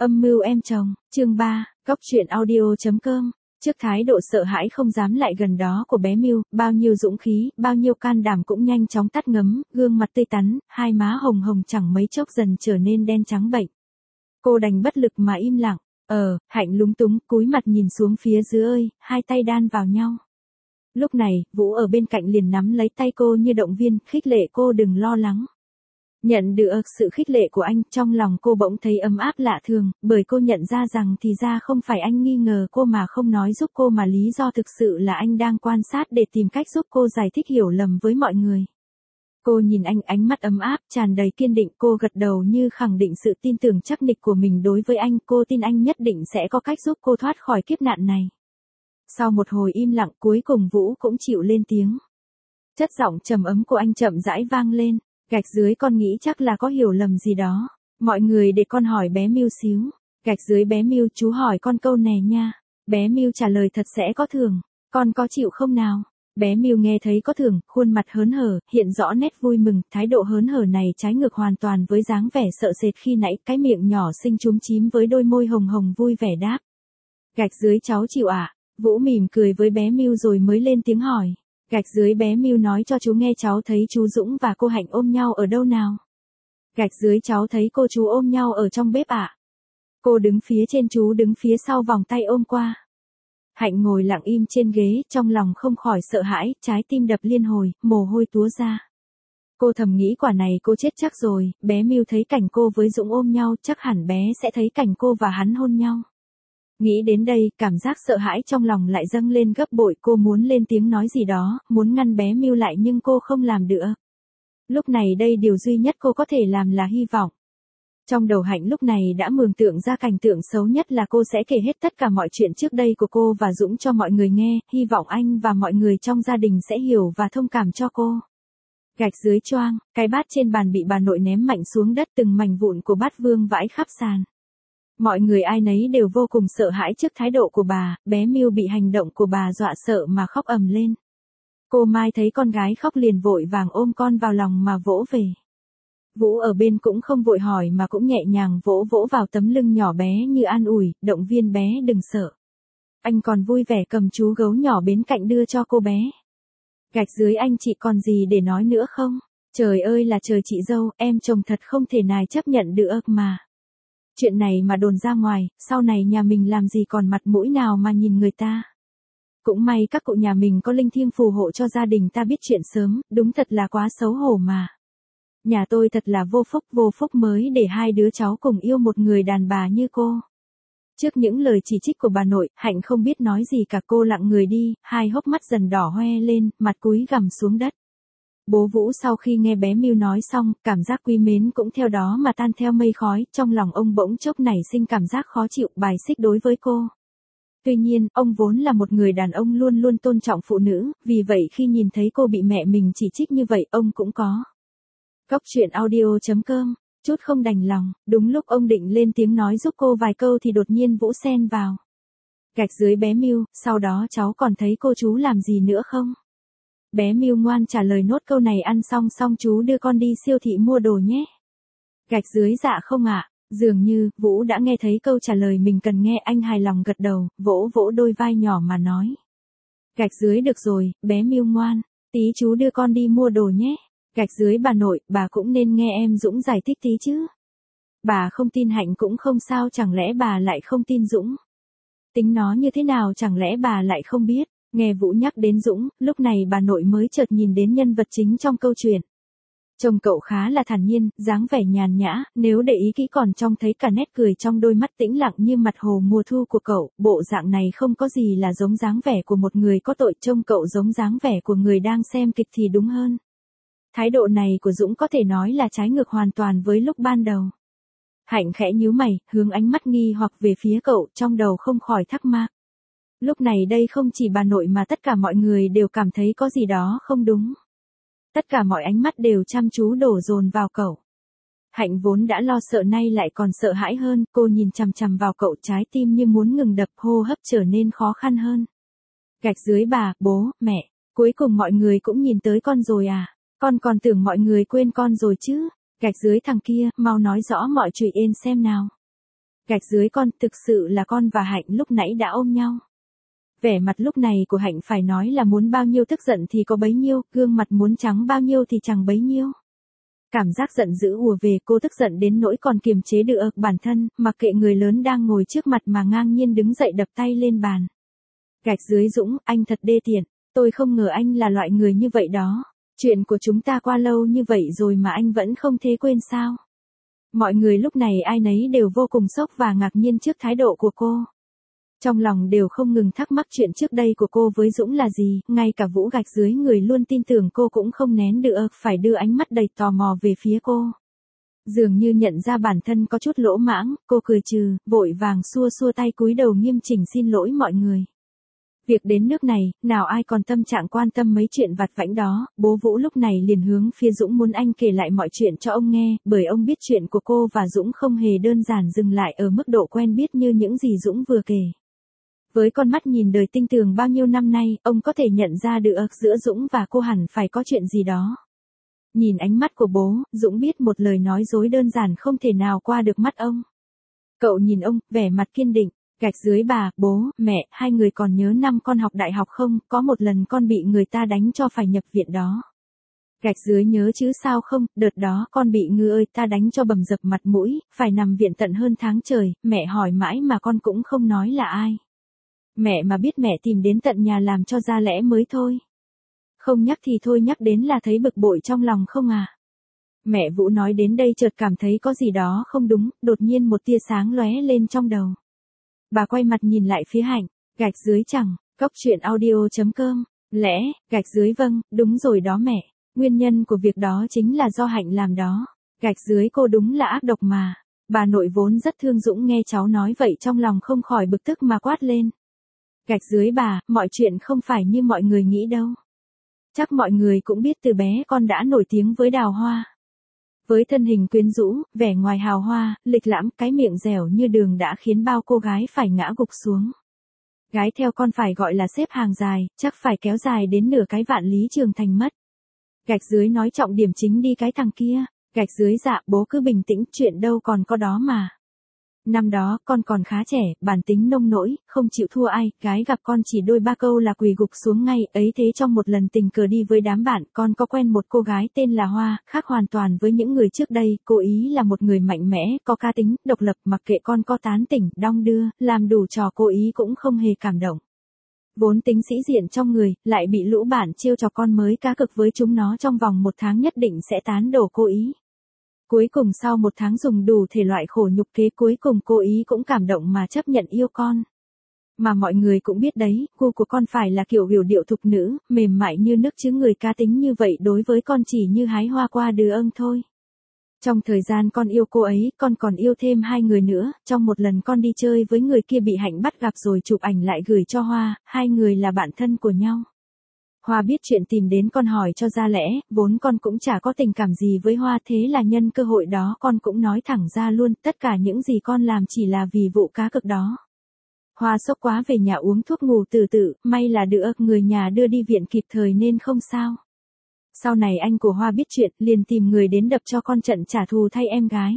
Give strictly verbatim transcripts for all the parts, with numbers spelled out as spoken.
Âm mưu em chồng, chương ba, Cóc truyện audio.com. Trước thái độ sợ hãi không dám lại gần đó của bé Miu, bao nhiêu dũng khí, bao nhiêu can đảm cũng nhanh chóng tắt ngấm, gương mặt tươi tắn, hai má hồng hồng chẳng mấy chốc dần trở nên đen trắng bệnh. Cô đành bất lực mà im lặng. Ờ, Hạnh lúng túng, cúi mặt nhìn xuống phía dưới ơi, hai tay đan vào nhau. Lúc này, Vũ ở bên cạnh liền nắm lấy tay cô như động viên, khích lệ cô đừng lo lắng. Nhận được sự khích lệ của anh, trong lòng cô bỗng thấy ấm áp lạ thường, bởi cô nhận ra rằng thì ra không phải anh nghi ngờ cô mà không nói giúp cô mà lý do thực sự là anh đang quan sát để tìm cách giúp cô giải thích hiểu lầm với mọi người. Cô nhìn anh, ánh mắt ấm áp, tràn đầy kiên định, cô gật đầu như khẳng định sự tin tưởng chắc nịch của mình đối với anh, cô tin anh nhất định sẽ có cách giúp cô thoát khỏi kiếp nạn này. Sau một hồi im lặng, cuối cùng Vũ cũng chịu lên tiếng. Chất giọng trầm ấm của anh chậm rãi vang lên. Gạch dưới con nghĩ chắc là có hiểu lầm gì đó. Mọi người để con hỏi bé Miu xíu. Gạch dưới bé Miu, chú hỏi con câu này nha. Bé Miu trả lời thật sẽ có thưởng. Con có chịu không nào? Bé Miu nghe thấy có thưởng, khuôn mặt hớn hở, hiện rõ nét vui mừng, thái độ hớn hở này trái ngược hoàn toàn với dáng vẻ sợ sệt khi nãy, cái miệng nhỏ xinh chúm chím với đôi môi hồng hồng vui vẻ đáp. Gạch dưới cháu chịu ạ. À? Vũ mỉm cười với bé Miu rồi mới lên tiếng hỏi. Gạch dưới bé Miu nói cho chú nghe cháu thấy chú Dũng và cô Hạnh ôm nhau ở đâu nào? Gạch dưới cháu thấy cô chú ôm nhau ở trong bếp ạ. À? Cô đứng phía trên, chú đứng phía sau vòng tay ôm qua. Hạnh ngồi lặng im trên ghế, trong lòng không khỏi sợ hãi, trái tim đập liên hồi, mồ hôi túa ra. Cô thầm nghĩ quả này cô chết chắc rồi, bé Miu thấy cảnh cô với Dũng ôm nhau, chắc hẳn bé sẽ thấy cảnh cô và hắn hôn nhau. Nghĩ đến đây, cảm giác sợ hãi trong lòng lại dâng lên gấp bội, cô muốn lên tiếng nói gì đó, muốn ngăn bé Miu lại nhưng cô không làm được. Lúc này đây điều duy nhất cô có thể làm là hy vọng. Trong đầu Hạnh lúc này đã mường tượng ra cảnh tượng xấu nhất là cô sẽ kể hết tất cả mọi chuyện trước đây của cô và Dũng cho mọi người nghe, hy vọng anh và mọi người trong gia đình sẽ hiểu và thông cảm cho cô. Gạch dưới choang, cái bát trên bàn bị bà nội ném mạnh xuống đất, từng mảnh vụn của bát vương vãi khắp sàn. Mọi người ai nấy đều vô cùng sợ hãi trước thái độ của bà, bé Miu bị hành động của bà dọa sợ mà khóc ầm lên. Cô Mai thấy con gái khóc liền vội vàng ôm con vào lòng mà vỗ về. Vũ ở bên cũng không vội hỏi mà cũng nhẹ nhàng vỗ vỗ vào tấm lưng nhỏ bé như an ủi, động viên bé đừng sợ. Anh còn vui vẻ cầm chú gấu nhỏ bên cạnh đưa cho cô bé. Gạch dưới anh chị còn gì để nói nữa không? Trời ơi là trời chị dâu, em chồng thật không thể nào chấp nhận được mà. Chuyện này mà đồn ra ngoài, sau này nhà mình làm gì còn mặt mũi nào mà nhìn người ta. Cũng may các cụ nhà mình có linh thiêng phù hộ cho gia đình ta biết chuyện sớm, đúng thật là quá xấu hổ mà. Nhà tôi thật là vô phúc vô phúc mới để hai đứa cháu cùng yêu một người đàn bà như cô. Trước những lời chỉ trích của bà nội, Hạnh không biết nói gì cả, cô lặng người đi, hai hốc mắt dần đỏ hoe lên, mặt cúi gằm xuống đất. Bố Vũ sau khi nghe bé Miu nói xong, cảm giác quý mến cũng theo đó mà tan theo mây khói, trong lòng ông bỗng chốc nảy sinh cảm giác khó chịu, bài xích đối với cô. Tuy nhiên, ông vốn là một người đàn ông luôn luôn tôn trọng phụ nữ, vì vậy khi nhìn thấy cô bị mẹ mình chỉ trích như vậy, ông cũng có. Cóc truyện audio.com, chút không đành lòng, đúng lúc ông định lên tiếng nói giúp cô vài câu thì đột nhiên Vũ xen vào. Gạch dưới bé Miu, sau đó cháu còn thấy cô chú làm gì nữa không? Bé Miu ngoan trả lời nốt câu này, ăn xong xong chú đưa con đi siêu thị mua đồ nhé. Gạch dưới dạ không ạ. À? Dường như, Vũ đã nghe thấy câu trả lời mình cần nghe, anh hài lòng gật đầu, vỗ vỗ đôi vai nhỏ mà nói. Gạch dưới được rồi, bé Miu ngoan, tí chú đưa con đi mua đồ nhé. Gạch dưới bà nội, bà cũng nên nghe em Dũng giải thích tí chứ. Bà không tin Hạnh cũng không sao, chẳng lẽ bà lại không tin Dũng? Tính nó như thế nào chẳng lẽ bà lại không biết? Nghe Vũ nhắc đến Dũng, lúc này bà nội mới chợt nhìn đến nhân vật chính trong câu chuyện. Chồng cậu khá là thản nhiên, dáng vẻ nhàn nhã, nếu để ý kỹ còn trông thấy cả nét cười trong đôi mắt tĩnh lặng như mặt hồ mùa thu của cậu, bộ dạng này không có gì là giống dáng vẻ của một người có tội, trông cậu giống dáng vẻ của người đang xem kịch thì đúng hơn. Thái độ này của Dũng có thể nói là trái ngược hoàn toàn với lúc ban đầu. Hạnh khẽ nhíu mày, hướng ánh mắt nghi hoặc về phía cậu, trong đầu không khỏi thắc mắc. Lúc này đây không chỉ bà nội mà tất cả mọi người đều cảm thấy có gì đó không đúng. Tất cả mọi ánh mắt đều chăm chú đổ dồn vào cậu. Hạnh vốn đã lo sợ nay lại còn sợ hãi hơn, cô nhìn chằm chằm vào cậu, trái tim như muốn ngừng đập, hô hấp trở nên khó khăn hơn. Gạch dưới bà, bố, mẹ, cuối cùng mọi người cũng nhìn tới con rồi à? Con còn tưởng mọi người quên con rồi chứ. Gạch dưới thằng kia, mau nói rõ mọi chuyện ên xem nào. Gạch dưới con, thực sự là con và Hạnh lúc nãy đã ôm nhau. Vẻ mặt lúc này của Hạnh phải nói là muốn bao nhiêu tức giận thì có bấy nhiêu, gương mặt muốn trắng bao nhiêu thì chẳng bấy nhiêu. Cảm giác giận dữ ùa về, cô tức giận đến nỗi còn kiềm chế được bản thân, mặc kệ người lớn đang ngồi trước mặt mà ngang nhiên đứng dậy đập tay lên bàn. Gạch dưới Dũng, anh thật đê tiện, tôi không ngờ anh là loại người như vậy đó. Chuyện của chúng ta qua lâu như vậy rồi mà anh vẫn không thể quên sao? Mọi người lúc này ai nấy đều vô cùng sốc và ngạc nhiên trước thái độ của cô. Trong lòng đều không ngừng thắc mắc chuyện trước đây của cô với Dũng là gì, ngay cả Vũ Gạch dưới người luôn tin tưởng cô cũng không nén được, phải đưa ánh mắt đầy tò mò về phía cô. Dường như nhận ra bản thân có chút lỗ mãng, cô cười trừ, vội vàng xua xua tay cúi đầu nghiêm chỉnh xin lỗi mọi người. Việc đến nước này, nào ai còn tâm trạng quan tâm mấy chuyện vặt vãnh đó, bố Vũ lúc này liền hướng phía Dũng muốn anh kể lại mọi chuyện cho ông nghe, bởi ông biết chuyện của cô và Dũng không hề đơn giản dừng lại ở mức độ quen biết như những gì Dũng vừa kể. Với con mắt nhìn đời tinh tường bao nhiêu năm nay, ông có thể nhận ra được giữa Dũng và cô hẳn phải có chuyện gì đó. Nhìn ánh mắt của bố, Dũng biết một lời nói dối đơn giản không thể nào qua được mắt ông. Cậu nhìn ông, vẻ mặt kiên định. Gạch dưới bà, bố, mẹ, hai người còn nhớ năm con học đại học không, có một lần con bị người ta đánh cho phải nhập viện đó. Gạch dưới nhớ chứ sao không, đợt đó con bị ngư ơi ta đánh cho bầm dập mặt mũi, phải nằm viện tận hơn tháng trời, mẹ hỏi mãi mà con cũng không nói là ai. Mẹ mà biết mẹ tìm đến tận nhà làm cho ra lẽ mới thôi. Không nhắc thì thôi, nhắc đến là thấy bực bội trong lòng không à. Mẹ Vũ nói đến đây chợt cảm thấy có gì đó không đúng, đột nhiên một tia sáng lóe lên trong đầu. Bà quay mặt nhìn lại phía Hạnh, gạch dưới chẳng, cốc truyện audio chấm com, lẽ, gạch dưới vâng, đúng rồi đó mẹ, nguyên nhân của việc đó chính là do Hạnh làm đó, gạch dưới cô đúng là ác độc mà. Bà nội vốn rất thương Dũng nghe cháu nói vậy trong lòng không khỏi bực tức mà quát lên. Gạch dưới bà, mọi chuyện không phải như mọi người nghĩ đâu. Chắc mọi người cũng biết từ bé con đã nổi tiếng với Đào Hoa. Với thân hình quyến rũ, vẻ ngoài hào hoa, lịch lãm, cái miệng dẻo như đường đã khiến bao cô gái phải ngã gục xuống. Gái theo con phải gọi là xếp hàng dài, chắc phải kéo dài đến nửa cái Vạn Lý Trường Thành mất. Gạch dưới nói trọng điểm chính đi cái thằng kia, gạch dưới dạ bố cứ bình tĩnh, chuyện đâu còn có đó mà. Năm đó, con còn khá trẻ, bản tính nông nỗi, không chịu thua ai, gái gặp con chỉ đôi ba câu là quỳ gục xuống ngay, ấy thế trong một lần tình cờ đi với đám bạn, con có quen một cô gái tên là Hoa, khác hoàn toàn với những người trước đây, cô ý là một người mạnh mẽ, có cá tính, độc lập, mặc kệ con có tán tỉnh, đong đưa, làm đủ trò cô ý cũng không hề cảm động. Vốn tính sĩ diện trong người, lại bị lũ bạn trêu chọc con mới cá cực với chúng nó trong vòng một tháng nhất định sẽ tán đổ cô ý. Cuối cùng sau một tháng dùng đủ thể loại khổ nhục kế cuối cùng cô ý cũng cảm động mà chấp nhận yêu con. Mà mọi người cũng biết đấy, gu của con phải là kiểu hiểu điệu thục nữ, mềm mại như nước chứ người cá tính như vậy đối với con chỉ như hái hoa qua đường thôi. Trong thời gian con yêu cô ấy, con còn yêu thêm hai người nữa, trong một lần con đi chơi với người kia bị Hạnh bắt gặp rồi chụp ảnh lại gửi cho Hoa, hai người là bạn thân của nhau. Hoa biết chuyện tìm đến con hỏi cho ra lẽ, vốn con cũng chả có tình cảm gì với Hoa, thế là nhân cơ hội đó con cũng nói thẳng ra luôn, tất cả những gì con làm chỉ là vì vụ cá cược đó. Hoa sốc quá về nhà uống thuốc ngủ từ từ, may là được người nhà đưa đi viện kịp thời nên không sao. Sau này anh của Hoa biết chuyện, liền tìm người đến đập cho con trận trả thù thay em gái.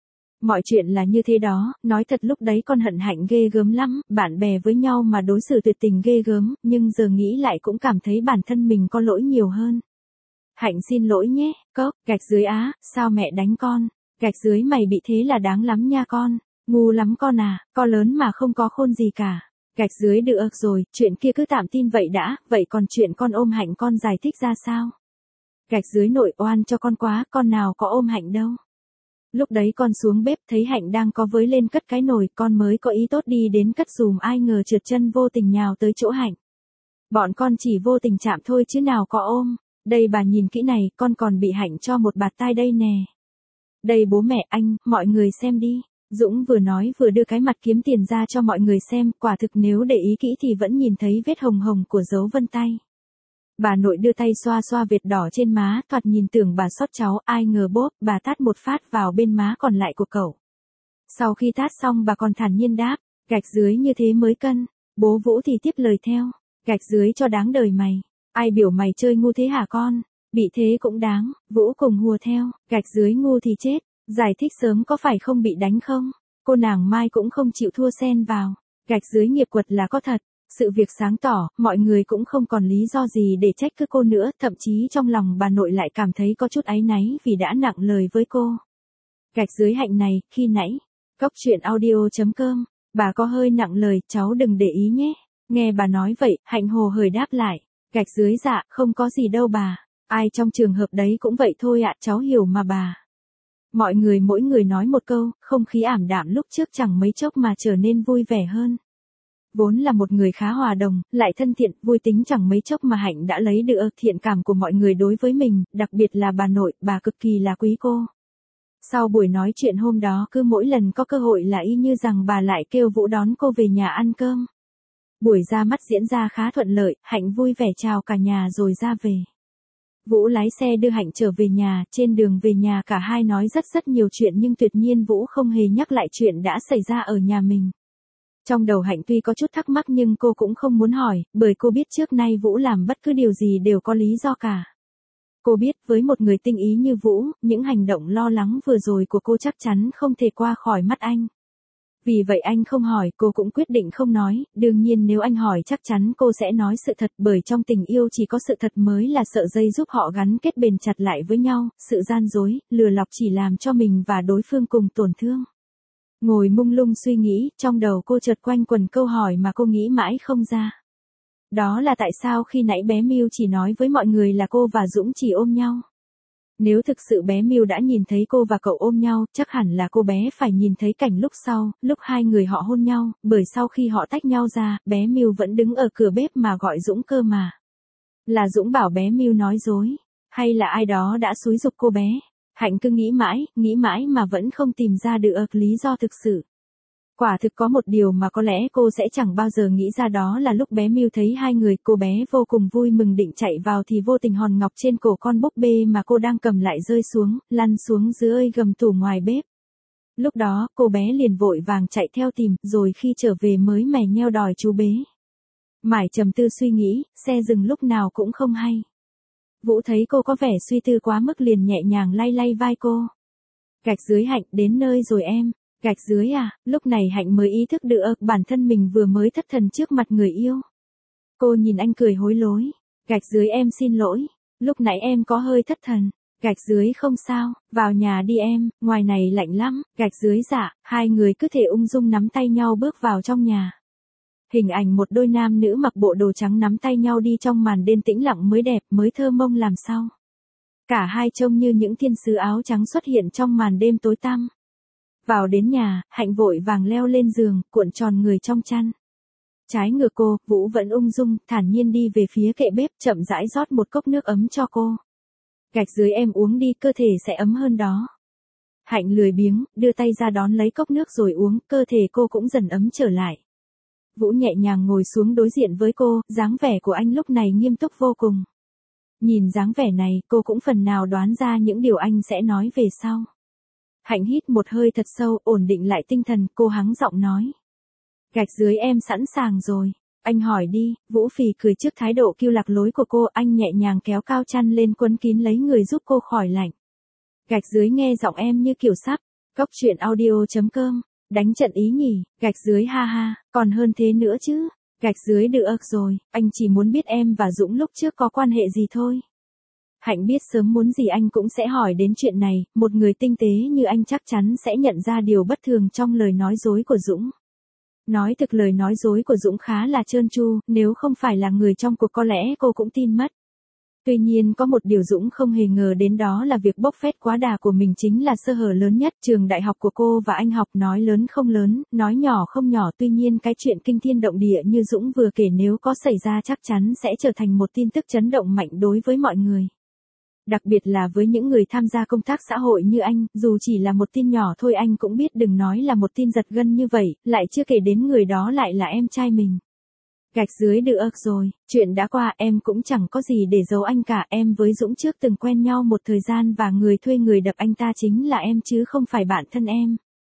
Mọi chuyện là như thế đó, nói thật lúc đấy con hận Hạnh ghê gớm lắm, bạn bè với nhau mà đối xử tuyệt tình ghê gớm, nhưng giờ nghĩ lại cũng cảm thấy bản thân mình có lỗi nhiều hơn. Hạnh xin lỗi nhé, cốc, gạch dưới á, sao mẹ đánh con, gạch dưới mày bị thế là đáng lắm nha con, ngu lắm con à, con lớn mà không có khôn gì cả. Gạch dưới được rồi, chuyện kia cứ tạm tin vậy đã, vậy còn chuyện con ôm Hạnh con giải thích ra sao? Gạch dưới nội oan cho con quá, con nào có ôm Hạnh đâu. Lúc đấy con xuống bếp thấy Hạnh đang có với lên cất cái nồi, con mới có ý tốt đi đến cất dùm, ai ngờ trượt chân vô tình nhào tới chỗ Hạnh. Bọn con chỉ vô tình chạm thôi chứ nào có ôm. Đây bà nhìn kỹ này, con còn bị Hạnh cho một bạt tai đây nè. Đây bố mẹ anh, mọi người xem đi. Dũng vừa nói vừa đưa cái mặt kiếm tiền ra cho mọi người xem, quả thực nếu để ý kỹ thì vẫn nhìn thấy vết hồng hồng của dấu vân tay. Bà nội đưa tay xoa xoa vệt đỏ trên má, thoạt nhìn tưởng bà xót cháu, ai ngờ bốp, bà tát một phát vào bên má còn lại của cậu. Sau khi tát xong bà còn thản nhiên đáp, gạch dưới như thế mới cân. Bố Vũ thì tiếp lời theo, gạch dưới cho đáng đời mày. Ai biểu mày chơi ngu thế hả con? Bị thế cũng đáng. Vũ cùng hùa theo, gạch dưới ngu thì chết. Giải thích sớm có phải không bị đánh không? Cô nàng Mai cũng không chịu thua xen vào. Gạch dưới nghiệp quật là có thật. Sự việc sáng tỏ, mọi người cũng không còn lý do gì để trách cứ cô nữa, thậm chí trong lòng bà nội lại cảm thấy có chút áy náy vì đã nặng lời với cô. Gạch dưới Hạnh này, khi nãy, Cóc truyện audio.com, bà có hơi nặng lời, cháu đừng để ý nhé. Nghe bà nói vậy, Hạnh hồ hởi đáp lại. Gạch dưới dạ, không có gì đâu bà. Ai trong trường hợp đấy cũng vậy thôi ạ, cháu hiểu mà bà. Mọi người mỗi người nói một câu, không khí ảm đạm lúc trước chẳng mấy chốc mà trở nên vui vẻ hơn. Vốn là một người khá hòa đồng, lại thân thiện, vui tính chẳng mấy chốc mà Hạnh đã lấy được thiện cảm của mọi người đối với mình, đặc biệt là bà nội, bà cực kỳ là quý cô. Sau buổi nói chuyện hôm đó cứ mỗi lần có cơ hội là y như rằng bà lại kêu Vũ đón cô về nhà ăn cơm. Buổi ra mắt diễn ra khá thuận lợi, Hạnh vui vẻ chào cả nhà rồi ra về. Vũ lái xe đưa Hạnh trở về nhà, trên đường về nhà cả hai nói rất rất nhiều chuyện nhưng tuyệt nhiên Vũ không hề nhắc lại chuyện đã xảy ra ở nhà mình. Trong đầu Hạnh tuy có chút thắc mắc nhưng cô cũng không muốn hỏi, bởi cô biết trước nay Vũ làm bất cứ điều gì đều có lý do cả. Cô biết với một người tinh ý như Vũ, những hành động lo lắng vừa rồi của cô chắc chắn không thể qua khỏi mắt anh. Vì vậy anh không hỏi, cô cũng quyết định không nói, đương nhiên nếu anh hỏi chắc chắn cô sẽ nói sự thật, bởi trong tình yêu chỉ có sự thật mới là sợi dây giúp họ gắn kết bền chặt lại với nhau, sự gian dối, lừa lọc chỉ làm cho mình và đối phương cùng tổn thương. Ngồi mông lung suy nghĩ, trong đầu cô chợt quanh quẩn câu hỏi mà cô nghĩ mãi không ra. Đó là tại sao khi nãy bé Miu chỉ nói với mọi người là cô và Dũng chỉ ôm nhau. Nếu thực sự bé Miu đã nhìn thấy cô và cậu ôm nhau, chắc hẳn là cô bé phải nhìn thấy cảnh lúc sau, lúc hai người họ hôn nhau, bởi sau khi họ tách nhau ra, bé Miu vẫn đứng ở cửa bếp mà gọi Dũng cơ mà. Là Dũng bảo bé Miu nói dối, hay là ai đó đã xúi giục cô bé? Hạnh cứ nghĩ mãi, nghĩ mãi mà vẫn không tìm ra được lý do thực sự. Quả thực có một điều mà có lẽ cô sẽ chẳng bao giờ nghĩ ra, đó là lúc bé Miu thấy hai người, cô bé vô cùng vui mừng định chạy vào thì vô tình hòn ngọc trên cổ con búp bê mà cô đang cầm lại rơi xuống, lăn xuống dưới gầm tủ ngoài bếp. Lúc đó, cô bé liền vội vàng chạy theo tìm, rồi khi trở về mới mè nheo đòi chú bế. Mải trầm tư suy nghĩ, xe dừng lúc nào cũng không hay. Vũ thấy cô có vẻ suy tư quá mức liền nhẹ nhàng lay lay vai cô. Gạch dưới Hạnh, đến nơi rồi em. Gạch dưới à, lúc này Hạnh mới ý thức được bản thân mình vừa mới thất thần trước mặt người yêu. Cô nhìn anh cười hối lỗi. Gạch dưới em xin lỗi, lúc nãy em có hơi thất thần. Gạch dưới không sao, vào nhà đi em, ngoài này lạnh lắm. Gạch dưới dạ, hai người cứ thể ung dung nắm tay nhau bước vào trong nhà. Hình ảnh một đôi nam nữ mặc bộ đồ trắng nắm tay nhau đi trong màn đêm tĩnh lặng mới đẹp, mới thơ mộng làm sao. Cả hai trông như những thiên sứ áo trắng xuất hiện trong màn đêm tối tăm. Vào đến nhà, Hạnh vội vàng leo lên giường, cuộn tròn người trong chăn. Trái ngược cô, Vũ vẫn ung dung, thản nhiên đi về phía kệ bếp, chậm rãi rót một cốc nước ấm cho cô. Gạch dưới em uống đi, cơ thể sẽ ấm hơn đó. Hạnh lười biếng, đưa tay ra đón lấy cốc nước rồi uống, cơ thể cô cũng dần ấm trở lại. Vũ nhẹ nhàng ngồi xuống đối diện với cô, dáng vẻ của anh lúc này nghiêm túc vô cùng. Nhìn dáng vẻ này, cô cũng phần nào đoán ra những điều anh sẽ nói về sau. Hạnh hít một hơi thật sâu, ổn định lại tinh thần, cô hắng giọng nói. Gạch dưới em sẵn sàng rồi. Anh hỏi đi. Vũ phì cười trước thái độ kiêu lạc lối của cô, anh nhẹ nhàng kéo cao chăn lên quấn kín lấy người giúp cô khỏi lạnh. Gạch dưới nghe giọng em như kiểu sắp. Cóc truyện audio.com. Đánh trận ý nhỉ. Gạch dưới ha ha, còn hơn thế nữa chứ. Gạch dưới được rồi, anh chỉ muốn biết em và Dũng lúc trước có quan hệ gì thôi. Hạnh biết sớm muốn gì anh cũng sẽ hỏi đến chuyện này, một người tinh tế như anh chắc chắn sẽ nhận ra điều bất thường trong lời nói dối của Dũng. Nói thực lời nói dối của Dũng khá là trơn tru, nếu không phải là người trong cuộc có lẽ cô cũng tin mất. Tuy nhiên có một điều Dũng không hề ngờ đến, đó là việc bốc phét quá đà của mình chính là sơ hở lớn nhất. Trường đại học của cô và anh học nói lớn không lớn, nói nhỏ không nhỏ, tuy nhiên cái chuyện kinh thiên động địa như Dũng vừa kể nếu có xảy ra chắc chắn sẽ trở thành một tin tức chấn động mạnh đối với mọi người. Đặc biệt là với những người tham gia công tác xã hội như anh, dù chỉ là một tin nhỏ thôi anh cũng biết, đừng nói là một tin giật gân như vậy, lại chưa kể đến người đó lại là em trai mình. Gạch dưới được rồi, chuyện đã qua, em cũng chẳng có gì để giấu anh cả, em với Dũng trước từng quen nhau một thời gian và người thuê người đập anh ta chính là em chứ không phải bạn thân em.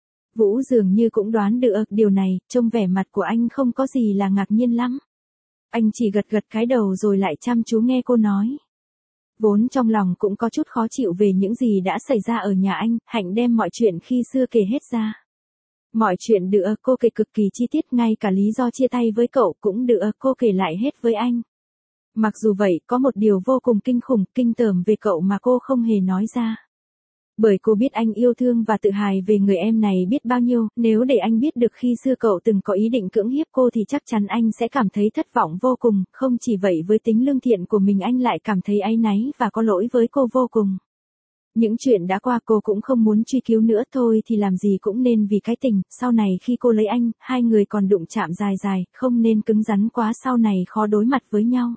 Vũ dường như cũng đoán được điều này, trông vẻ mặt của anh không có gì là ngạc nhiên lắm. Anh chỉ gật gật cái đầu rồi lại chăm chú nghe cô nói. Vốn trong lòng cũng có chút khó chịu về những gì đã xảy ra ở nhà anh, Hạnh đem mọi chuyện khi xưa kể hết ra. Mọi chuyện được cô kể cực kỳ chi tiết, ngay cả lý do chia tay với cậu cũng được cô kể lại hết với anh. Mặc dù vậy, có một điều vô cùng kinh khủng, kinh tởm về cậu mà cô không hề nói ra. Bởi cô biết anh yêu thương và tự hào về người em này biết bao nhiêu, nếu để anh biết được khi xưa cậu từng có ý định cưỡng hiếp cô thì chắc chắn anh sẽ cảm thấy thất vọng vô cùng, không chỉ vậy với tính lương thiện của mình anh lại cảm thấy áy náy và có lỗi với cô vô cùng. Những chuyện đã qua cô cũng không muốn truy cứu nữa, thôi thì làm gì cũng nên vì cái tình, sau này khi cô lấy anh, hai người còn đụng chạm dài dài, không nên cứng rắn quá sau này khó đối mặt với nhau.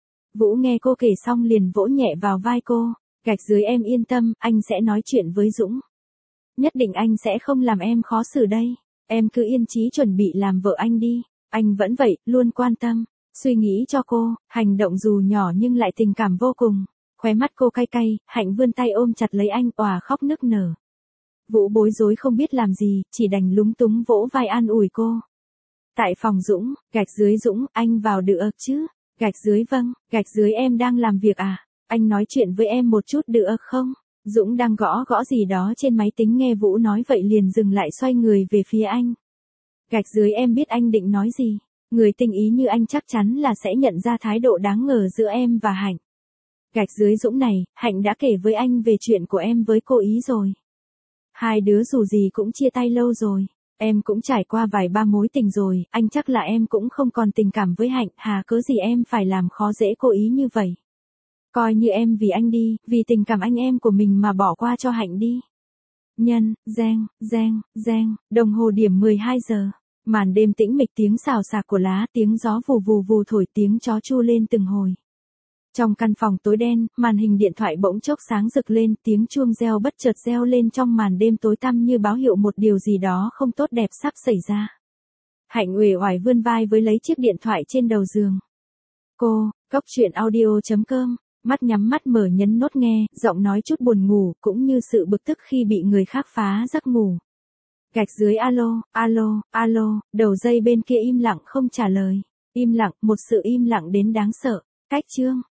Vũ nghe cô kể xong liền vỗ nhẹ vào vai cô, gạch dưới em yên tâm, anh sẽ nói chuyện với Dũng. Nhất định anh sẽ không làm em khó xử đây, em cứ yên chí chuẩn bị làm vợ anh đi, anh vẫn vậy, luôn quan tâm, suy nghĩ cho cô, hành động dù nhỏ nhưng lại tình cảm vô cùng. Khóe mắt cô cay cay, Hạnh vươn tay ôm chặt lấy anh, òa khóc nức nở. Vũ bối rối không biết làm gì, chỉ đành lúng túng vỗ vai an ủi cô. Tại phòng Dũng, gạch dưới Dũng, anh vào được chứ? Gạch dưới vâng, gạch dưới em đang làm việc à? Anh nói chuyện với em một chút được không? Dũng đang gõ gõ gì đó trên máy tính, nghe Vũ nói vậy liền dừng lại xoay người về phía anh. Gạch dưới em biết anh định nói gì. Người tinh ý như anh chắc chắn là sẽ nhận ra thái độ đáng ngờ giữa em và Hạnh. Gạch dưới Dũng này, Hạnh đã kể với anh về chuyện của em với cô ý rồi. Hai đứa dù gì cũng chia tay lâu rồi. Em cũng trải qua vài ba mối tình rồi, anh chắc là em cũng không còn tình cảm với Hạnh, hà cớ gì em phải làm khó dễ cô ý như vậy. Coi như em vì anh đi, vì tình cảm anh em của mình mà bỏ qua cho Hạnh đi. Nhân, reng, reng, reng, đồng hồ điểm mười hai giờ. Màn đêm tĩnh mịch, tiếng xào xạc của lá, tiếng gió vù vù vù thổi, tiếng chó chu lên từng hồi. Trong căn phòng tối đen, màn hình điện thoại bỗng chốc sáng rực lên, tiếng chuông reo bất chợt reo lên trong màn đêm tối tăm như báo hiệu một điều gì đó không tốt đẹp sắp xảy ra. Hạnh uể oải vươn vai với lấy chiếc điện thoại trên đầu giường. Cô, Cốc Truyện Audio chấm com, mắt nhắm mắt mở nhấn nốt nghe, giọng nói chút buồn ngủ, cũng như sự bực tức khi bị người khác phá giấc ngủ. Gạch dưới alo, alo, alo, đầu dây bên kia im lặng không trả lời. Im lặng, một sự im lặng đến đáng sợ. Cách chương.